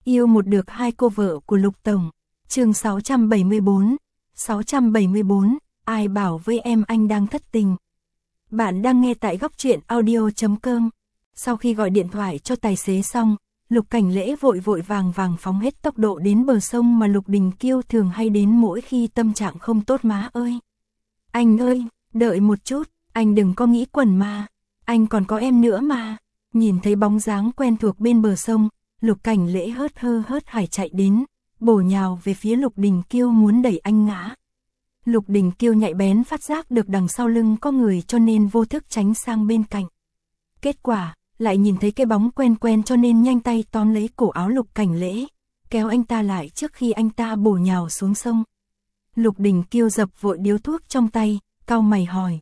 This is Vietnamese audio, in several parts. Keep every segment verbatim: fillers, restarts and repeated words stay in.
Yêu một được hai cô vợ của Lục Tổng. Chương sáu trăm bảy mươi bốn. sáu trăm bảy mươi bốn, ai bảo với em anh đang thất tình. Bạn đang nghe tại góc truyện audio chấm com. Sau khi gọi điện thoại cho tài xế xong, Lục Cảnh Lễ vội vội vàng vàng phóng hết tốc độ đến bờ sông mà Lục Đình Kiêu thường hay đến mỗi khi tâm trạng không tốt. Má ơi! Anh ơi, đợi một chút, anh đừng có nghĩ quẩn mà. Anh còn có em nữa mà. Nhìn thấy bóng dáng quen thuộc bên bờ sông, Lục Cảnh Lễ hớt hơ hớt hải chạy đến, bổ nhào về phía Lục Đình Kiêu muốn đẩy anh ngã. Lục Đình Kiêu nhạy bén phát giác được đằng sau lưng có người cho nên vô thức tránh sang bên cạnh. Kết quả, lại nhìn thấy cái bóng quen quen cho nên nhanh tay tóm lấy cổ áo Lục Cảnh Lễ, kéo anh ta lại trước khi anh ta bổ nhào xuống sông. Lục Đình Kiêu dập vội điếu thuốc trong tay, cau mày hỏi.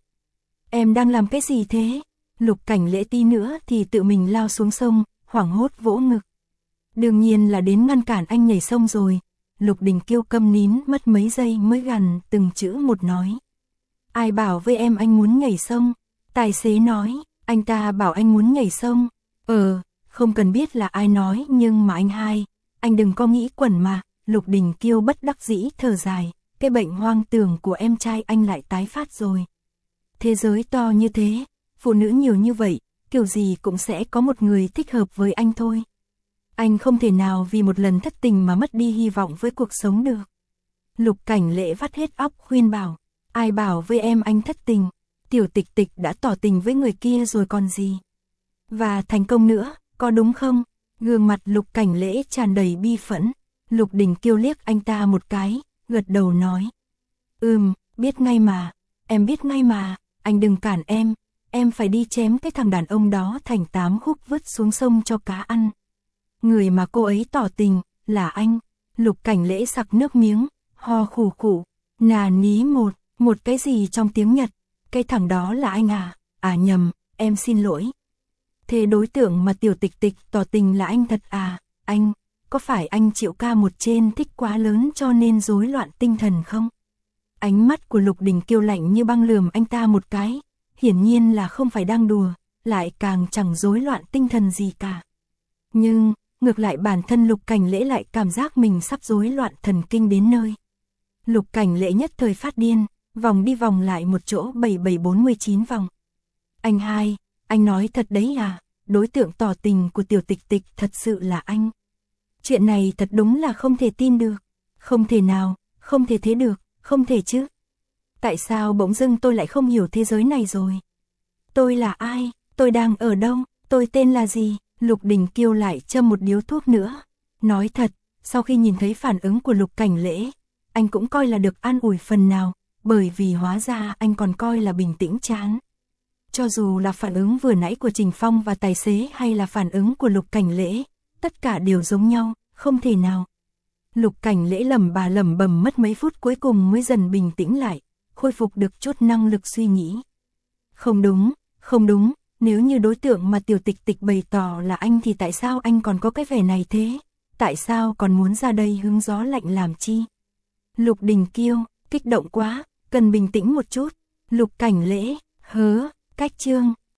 Em đang làm cái gì thế? Lục Cảnh Lễ tí nữa thì tự mình lao xuống sông, hoảng hốt vỗ ngực. Đương nhiên là đến ngăn cản anh nhảy sông rồi. Lục Đình Kiêu câm nín mất mấy giây mới gằn từng chữ một nói. Ai bảo với em anh muốn nhảy sông? Tài xế nói, anh ta bảo anh muốn nhảy sông. Ờ, không cần biết là ai nói nhưng mà anh hai, anh đừng có nghĩ quẩn mà. Lục Đình Kiêu bất đắc dĩ thở dài, cái bệnh hoang tưởng của em trai anh lại tái phát rồi. Thế giới to như thế, phụ nữ nhiều như vậy, kiểu gì cũng sẽ có một người thích hợp với anh thôi. Anh không thể nào vì một lần thất tình mà mất đi hy vọng với cuộc sống được. Lục Cảnh Lễ vắt hết óc khuyên bảo, ai bảo với em anh thất tình, Tiểu Tịch Tịch đã tỏ tình với người kia rồi còn gì. Và thành công nữa, có đúng không? Gương mặt Lục Cảnh Lễ tràn đầy bi phẫn. Lục Đình Kiêu liếc anh ta một cái, gật đầu nói. Ừm, biết ngay mà, em biết ngay mà, anh đừng cản em, em phải đi chém cái thằng đàn ông đó thành tám khúc vứt xuống sông cho cá ăn. Người mà cô ấy tỏ tình, là anh. Lục Cảnh Lễ sặc nước miếng, ho khủ khủ, nà ní một, một cái gì trong tiếng Nhật, cái thằng đó là anh à, à nhầm, em xin lỗi. Thế đối tượng mà Tiểu Tịch Tịch tỏ tình là anh thật à, anh, có phải anh chịu ca một trên thích quá lớn cho nên rối loạn tinh thần không? Ánh mắt của Lục Đình Kiêu lạnh như băng lườm anh ta một cái, hiển nhiên là không phải đang đùa, lại càng chẳng rối loạn tinh thần gì cả. Nhưng, ngược lại bản thân Lục Cảnh Lễ lại cảm giác mình sắp rối loạn thần kinh đến nơi. Lục Cảnh Lễ nhất thời phát điên, vòng đi vòng lại một chỗ bảy bảy bốn mươi chín vòng. Anh hai, anh nói thật đấy à, đối tượng tỏ tình của Tiểu Tịch Tịch thật sự là anh. Chuyện này thật đúng là không thể tin được, không thể nào, không thể thế được, không thể chứ. Tại sao bỗng dưng tôi lại không hiểu thế giới này rồi? Tôi là ai, tôi đang ở đâu, tôi tên là gì? Lục Đình Kiêu lại châm một điếu thuốc nữa. Nói thật, sau khi nhìn thấy phản ứng của Lục Cảnh Lễ, anh cũng coi là được an ủi phần nào, bởi vì hóa ra anh còn coi là bình tĩnh chán. Cho dù là phản ứng vừa nãy của Trình Phong và tài xế hay là phản ứng của Lục Cảnh Lễ, tất cả đều giống nhau, không thể nào. Lục Cảnh Lễ lẩm bà lẩm bẩm mất mấy phút cuối cùng mới dần bình tĩnh lại, khôi phục được chút năng lực suy nghĩ. Không đúng, không đúng. Nếu như đối tượng mà Tiểu Tịch Tịch bày tỏ là anh thì tại sao anh còn có cái vẻ này thế? Tại sao còn muốn ra đây hứng gió lạnh làm chi? Lục Đình Kiêu, kích động quá, cần bình tĩnh một chút. Lục Cảnh Lễ, hớ, cách chương.